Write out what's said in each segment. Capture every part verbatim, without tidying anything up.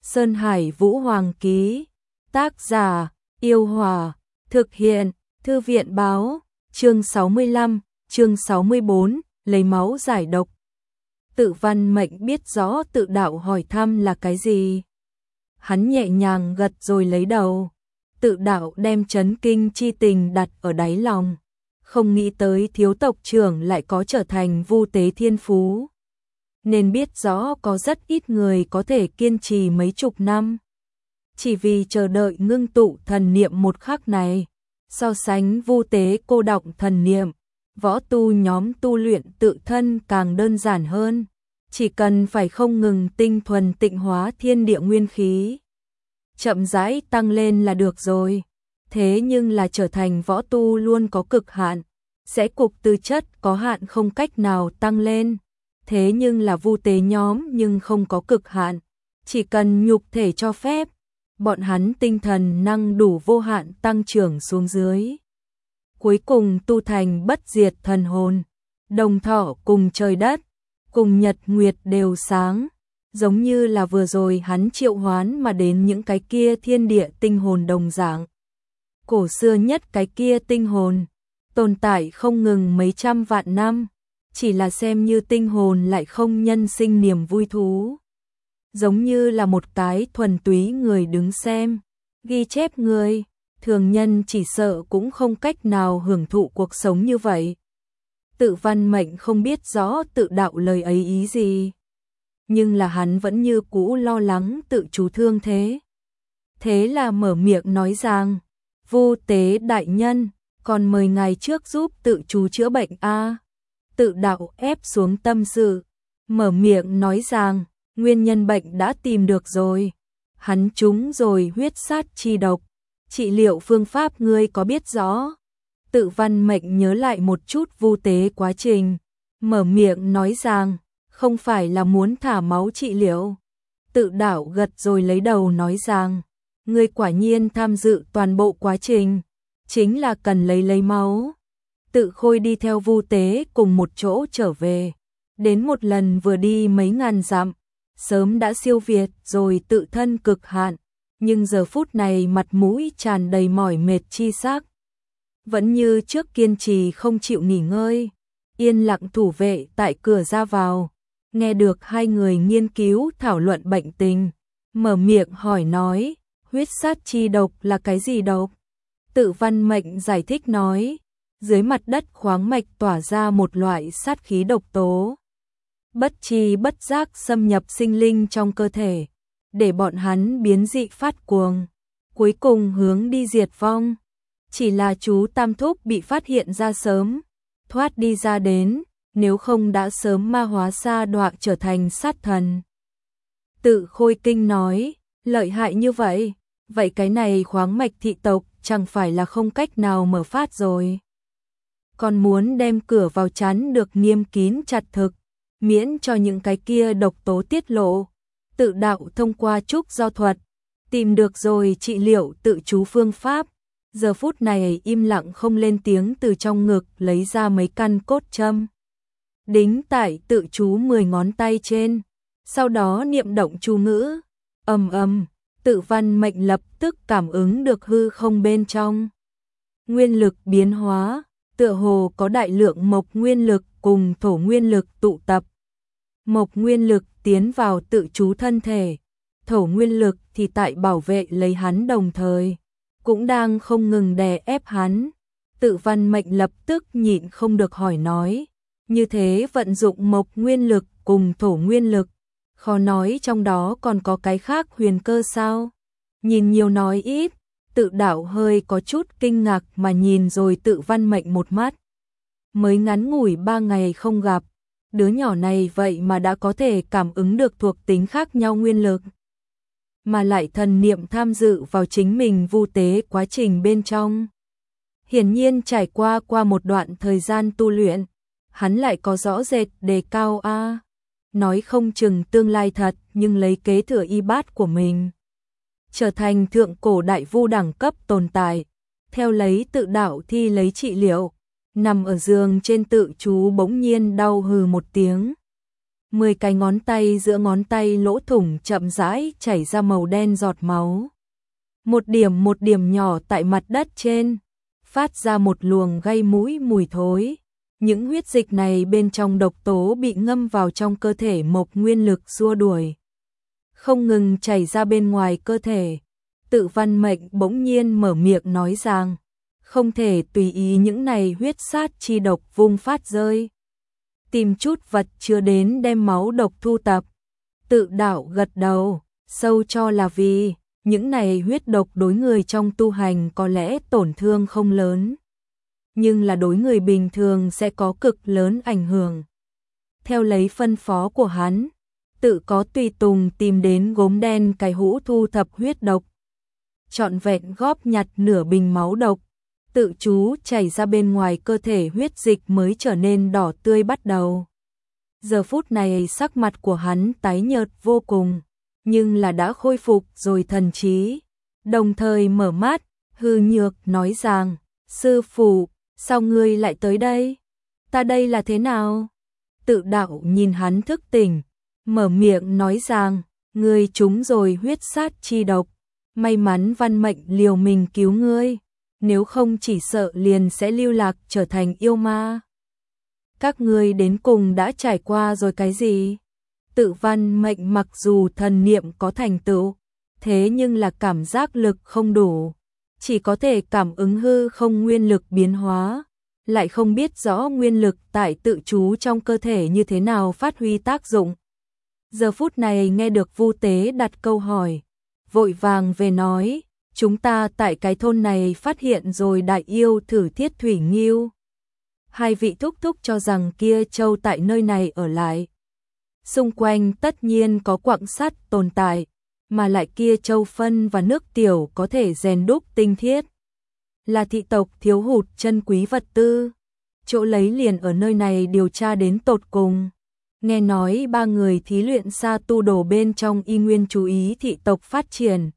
Sơn Hải Vũ Hoàng ký. Tác giả: Yêu Hòa. Thực hiện: Thư viện báo. Chương sáu mươi lăm, chương sáu mươi bốn, lấy máu giải độc. Tự Văn Mệnh biết rõ tự đạo hỏi thăm là cái gì. Hắn nhẹ nhàng gật rồi lấy đầu. Tự đạo đem chấn kinh chi tình đặt ở đáy lòng. Không nghĩ tới thiếu tộc trưởng lại có trở thành vu tế thiên phú. Nên biết rõ có rất ít người có thể kiên trì mấy chục năm. Chỉ vì chờ đợi ngưng tụ thần niệm một khắc này. So sánh vu tế cô đọng thần niệm, võ tu nhóm tu luyện tự thân càng đơn giản hơn. Chỉ cần phải không ngừng tinh thuần tịnh hóa thiên địa nguyên khí. Chậm rãi tăng lên là được rồi. Thế nhưng là trở thành võ tu luôn có cực hạn. Sẽ cục tư chất có hạn không cách nào tăng lên. Thế nhưng là vu tế nhóm nhưng không có cực hạn. Chỉ cần nhục thể cho phép, bọn hắn tinh thần năng đủ vô hạn tăng trưởng xuống dưới. Cuối cùng tu thành bất diệt thần hồn, đồng thọ cùng trời đất, cùng nhật nguyệt đều sáng. Giống như là vừa rồi hắn triệu hoán mà đến những cái kia thiên địa tinh hồn đồng dạng. Cổ xưa nhất cái kia tinh hồn, tồn tại không ngừng mấy trăm vạn năm, chỉ là xem như tinh hồn lại không nhân sinh niềm vui thú. Giống như là một cái thuần túy người đứng xem, ghi chép người, thường nhân chỉ sợ cũng không cách nào hưởng thụ cuộc sống như vậy. Tự Văn Mệnh không biết rõ tự đạo lời ấy ý gì. Nhưng là hắn vẫn như cũ lo lắng tự chú thương thế. Thế là mở miệng nói rằng, vu tế đại nhân, còn mời ngài trước giúp tự chú chữa bệnh a. Tự đạo ép xuống tâm sự, mở miệng nói rằng, nguyên nhân bệnh đã tìm được rồi. Hắn trúng rồi huyết sát chi độc. Trị liệu phương pháp ngươi có biết rõ? Tự Văn Mệnh nhớ lại một chút vu tế quá trình, mở miệng nói rằng, không phải là muốn thả máu trị liệu. Tự đạo gật rồi lấy đầu nói rằng, ngươi quả nhiên tham dự toàn bộ quá trình, chính là cần lấy lấy máu. Tự Khôi đi theo vu tế cùng một chỗ trở về, đến một lần vừa đi mấy ngàn dặm, sớm đã siêu việt rồi tự thân cực hạn, nhưng giờ phút này mặt mũi tràn đầy mỏi mệt chi sắc. Vẫn như trước kiên trì không chịu nghỉ ngơi, yên lặng thủ vệ tại cửa ra vào, nghe được hai người nghiên cứu thảo luận bệnh tình, mở miệng hỏi nói, huyết sát chi độc là cái gì độc? Tự Văn Mệnh giải thích nói, dưới mặt đất khoáng mạch tỏa ra một loại sát khí độc tố. Bất tri bất giác xâm nhập sinh linh trong cơ thể, để bọn hắn biến dị phát cuồng, cuối cùng hướng đi diệt vong. Chỉ là chú Tam Thúc bị phát hiện ra sớm, thoát đi ra đến, nếu không đã sớm ma hóa sa đọa trở thành sát thần. Tự Khôi kinh nói, lợi hại như vậy, vậy cái này khoáng mạch thị tộc chẳng phải là không cách nào mở phát rồi. Còn muốn đem cửa vào chắn được nghiêm kín chặt thực, miễn cho những cái kia độc tố tiết lộ. Tự đạo thông qua trúc do thuật, tìm được rồi trị liệu tự chú phương pháp. Giờ phút này im lặng không lên tiếng từ trong ngực lấy ra mấy căn cốt châm. Đính tại tự chú mười ngón tay trên, sau đó niệm động chú ngữ. Ầm ầm, Tự Văn Mệnh lập tức cảm ứng được hư không bên trong. Nguyên lực biến hóa, tựa hồ có đại lượng mộc nguyên lực cùng thổ nguyên lực tụ tập. Mộc nguyên lực tiến vào tự chú thân thể, thổ nguyên lực thì tại bảo vệ lấy hắn đồng thời, cũng đang không ngừng đè ép hắn. Tự Văn Mệnh lập tức nhịn không được hỏi nói, như thế vận dụng mộc nguyên lực cùng thổ nguyên lực, khó nói trong đó còn có cái khác huyền cơ sao? Nhìn nhiều nói ít, tự đạo hơi có chút kinh ngạc mà nhìn rồi Tự Văn Mệnh một mắt. Mới ngắn ngủi ba ngày không gặp, đứa nhỏ này vậy mà đã có thể cảm ứng được thuộc tính khác nhau nguyên lực. Mà lại thần niệm tham dự vào chính mình vu tế quá trình bên trong. Hiển nhiên trải qua qua một đoạn thời gian tu luyện, hắn lại có rõ rệt đề cao a. Nói không chừng tương lai thật, nhưng lấy kế thừa y bát của mình, trở thành thượng cổ đại vu đẳng cấp tồn tại. Theo lấy tự đạo thi lấy trị liệu, nằm ở giường trên tự chú bỗng nhiên đau hừ một tiếng. Mười cái ngón tay giữa ngón tay lỗ thủng chậm rãi chảy ra màu đen giọt máu. Một điểm một điểm nhỏ tại mặt đất trên, phát ra một luồng gây mũi mùi thối. Những huyết dịch này bên trong độc tố bị ngâm vào trong cơ thể Mộc Nguyên Lực xua đuổi, không ngừng chảy ra bên ngoài cơ thể. Tự Văn Mệnh bỗng nhiên mở miệng nói rằng, không thể tùy ý những này huyết sát chi độc vung phát rơi. Tìm chút vật chứa đến đem máu độc thu tập. Tự Đạo gật đầu, sâu cho là vì những này huyết độc đối người trong tu hành có lẽ tổn thương không lớn, nhưng là đối người bình thường sẽ có cực lớn ảnh hưởng. Theo lấy phân phó của hắn, Tự có tùy tùng tìm đến gốm đen cái hũ thu thập huyết độc. Trọn vẹn góp nhặt nửa bình máu độc, Tự chú chảy ra bên ngoài cơ thể huyết dịch mới trở nên đỏ tươi bắt đầu. Giờ phút này sắc mặt của hắn tái nhợt vô cùng, nhưng là đã khôi phục rồi thần trí, đồng thời mở mắt, hư nhược nói rằng, sư phụ, sao ngươi lại tới đây? Ta đây là thế nào? Tự Đạo nhìn hắn thức tỉnh, mở miệng nói rằng, ngươi trúng rồi huyết sát chi độc, may mắn Văn Mệnh liều mình cứu ngươi, nếu không chỉ sợ liền sẽ lưu lạc trở thành yêu ma. Các ngươi đến cùng đã trải qua rồi cái gì? Tự Văn Mệnh mặc dù thần niệm có thành tựu, thế nhưng là cảm giác lực không đủ, chỉ có thể cảm ứng hư không nguyên lực biến hóa, lại không biết rõ nguyên lực tại tự chú trong cơ thể như thế nào phát huy tác dụng. Giờ phút này nghe được Vu Tế đặt câu hỏi, vội vàng về nói, chúng ta tại cái thôn này phát hiện rồi đại yêu Thử Thiết Thủy Nghiêu. Hai vị thúc thúc cho rằng kia châu tại nơi này ở lại. Xung quanh tất nhiên có quặng sắt tồn tại, mà lại kia châu phân và nước tiểu có thể rèn đúc tinh thiết. Là thị tộc thiếu hụt chân quý vật tư, chỗ lấy liền ở nơi này điều tra đến tột cùng. Nghe nói ba người thí luyện xa tu đồ bên trong y nguyên chú ý thị tộc phát triển.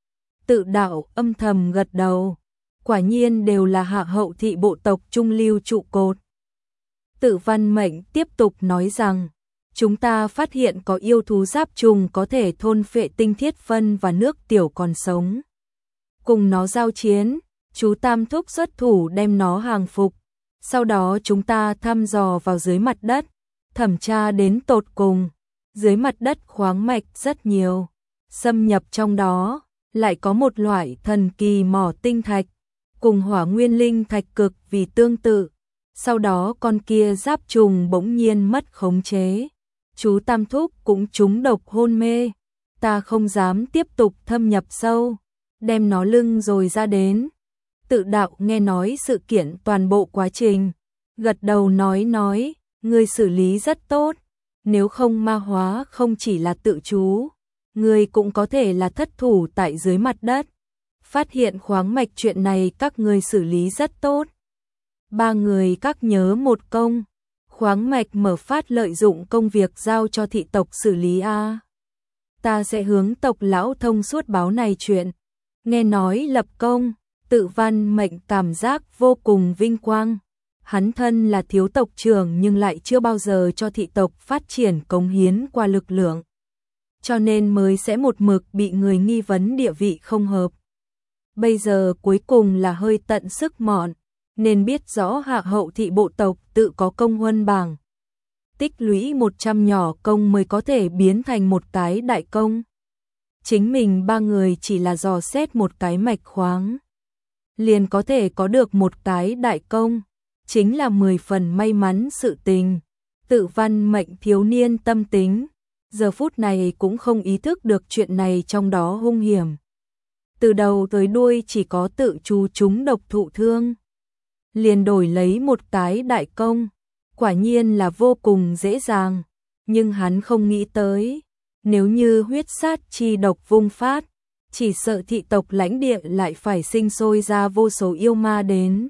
Tự Đạo âm thầm gật đầu, quả nhiên đều là hạ hậu thị bộ tộc trung lưu trụ cột. Tự Văn Mệnh tiếp tục nói rằng, chúng ta phát hiện có yêu thú giáp trùng có thể thôn phệ tinh thiết phân và nước tiểu còn sống. Cùng nó giao chiến, chú Tam Thúc xuất thủ đem nó hàng phục. Sau đó chúng ta thăm dò vào dưới mặt đất, thẩm tra đến tột cùng. Dưới mặt đất khoáng mạch rất nhiều, xâm nhập trong đó, lại có một loại thần kỳ mỏ tinh thạch, cùng hỏa nguyên linh thạch cực vì tương tự. Sau đó con kia giáp trùng bỗng nhiên mất khống chế. Chú Tam Thúc cũng trúng độc hôn mê. Ta không dám tiếp tục thâm nhập sâu, đem nó lưng rồi ra đến. Tự Đạo nghe nói sự kiện toàn bộ quá trình, gật đầu nói nói, ngươi xử lý rất tốt, nếu không ma hóa không chỉ là tự chú, ngươi cũng có thể là thất thủ tại dưới mặt đất. Phát hiện khoáng mạch chuyện này các ngươi xử lý rất tốt. Ba người các nhớ một công, khoáng mạch mở phát lợi dụng công việc giao cho thị tộc xử lý a. Ta sẽ hướng tộc lão thông suốt báo này chuyện. Nghe nói lập công, Tự Văn Mệnh cảm giác vô cùng vinh quang. Hắn thân là thiếu tộc trưởng nhưng lại chưa bao giờ cho thị tộc phát triển cống hiến qua lực lượng, cho nên mới sẽ một mực bị người nghi vấn địa vị không hợp. Bây giờ cuối cùng là hơi tận sức mọn, nên biết rõ hạ hậu thị bộ tộc tự có công huân bảng. Tích lũy một trăm nhỏ công mới có thể biến thành một cái đại công. Chính mình ba người chỉ là dò xét một cái mạch khoáng, liền có thể có được một cái đại công, chính là mười phần may mắn sự tình. Tự Văn Mệnh thiếu niên tâm tính, giờ phút này cũng không ý thức được chuyện này trong đó hung hiểm. Từ đầu tới đuôi chỉ có tự chú chúng độc thụ thương, liền đổi lấy một cái đại công, quả nhiên là vô cùng dễ dàng, nhưng hắn không nghĩ tới, nếu như huyết sát chi độc vung phát, chỉ sợ thị tộc lãnh địa lại phải sinh sôi ra vô số yêu ma đến.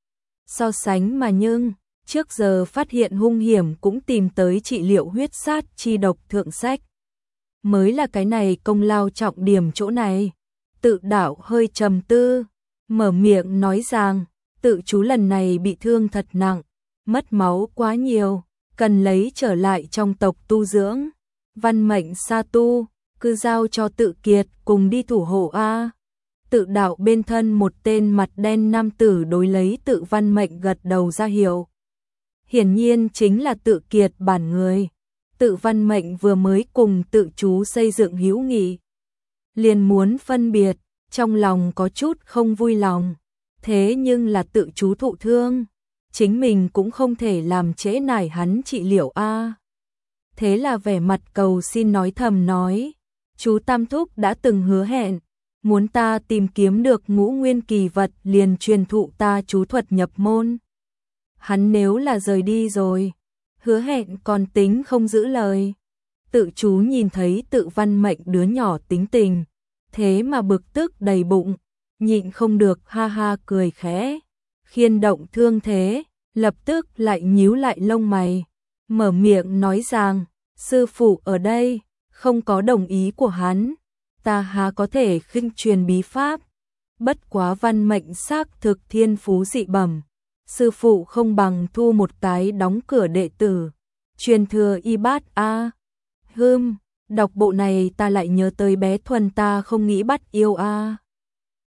So sánh mà nhưng, trước giờ phát hiện hung hiểm cũng tìm tới trị liệu huyết sát chi độc thượng sách. Mới là cái này công lao trọng điểm chỗ này. Tự Đạo hơi trầm tư, mở miệng nói rằng, tự chú lần này bị thương thật nặng, mất máu quá nhiều, cần lấy trở lại trong tộc tu dưỡng. Văn mệnh sa tu, cứ giao cho Tự Kiệt cùng đi thủ hộ a. Tự đạo bên thân một tên mặt đen nam tử đối lấy Tự Văn Mệnh gật đầu ra hiệu. Hiển nhiên chính là Tự Kiệt bản người. Tự Văn Mệnh vừa mới cùng Tự chú xây dựng hữu nghị, liền muốn phân biệt, trong lòng có chút không vui lòng. Thế nhưng là Tự chú thụ thương, chính mình cũng không thể làm trễ nải hắn trị liệu a. Thế là vẻ mặt cầu xin nói thầm nói, chú Tam Thúc đã từng hứa hẹn, muốn ta tìm kiếm được ngũ nguyên kỳ vật liền truyền thụ ta chú thuật nhập môn. Hắn nếu là rời đi rồi, hứa hẹn còn tính không giữ lời. Tự chú nhìn thấy Tự Văn Mệnh đứa nhỏ tính tình, thế mà bực tức đầy bụng, nhịn không được ha ha cười khẽ, khiên động thương thế, lập tức lại nhíu lại lông mày, mở miệng nói rằng, sư phụ ở đây, không có đồng ý của hắn, ta há có thể khinh truyền bí pháp. Bất quá Văn Mệnh xác thực thiên phú dị bẩm, sư phụ không bằng thu một cái đóng cửa đệ tử, truyền thừa y bát a. Hừm, đọc bộ này ta lại nhớ tới bé Thuần ta không nghĩ bắt yêu a.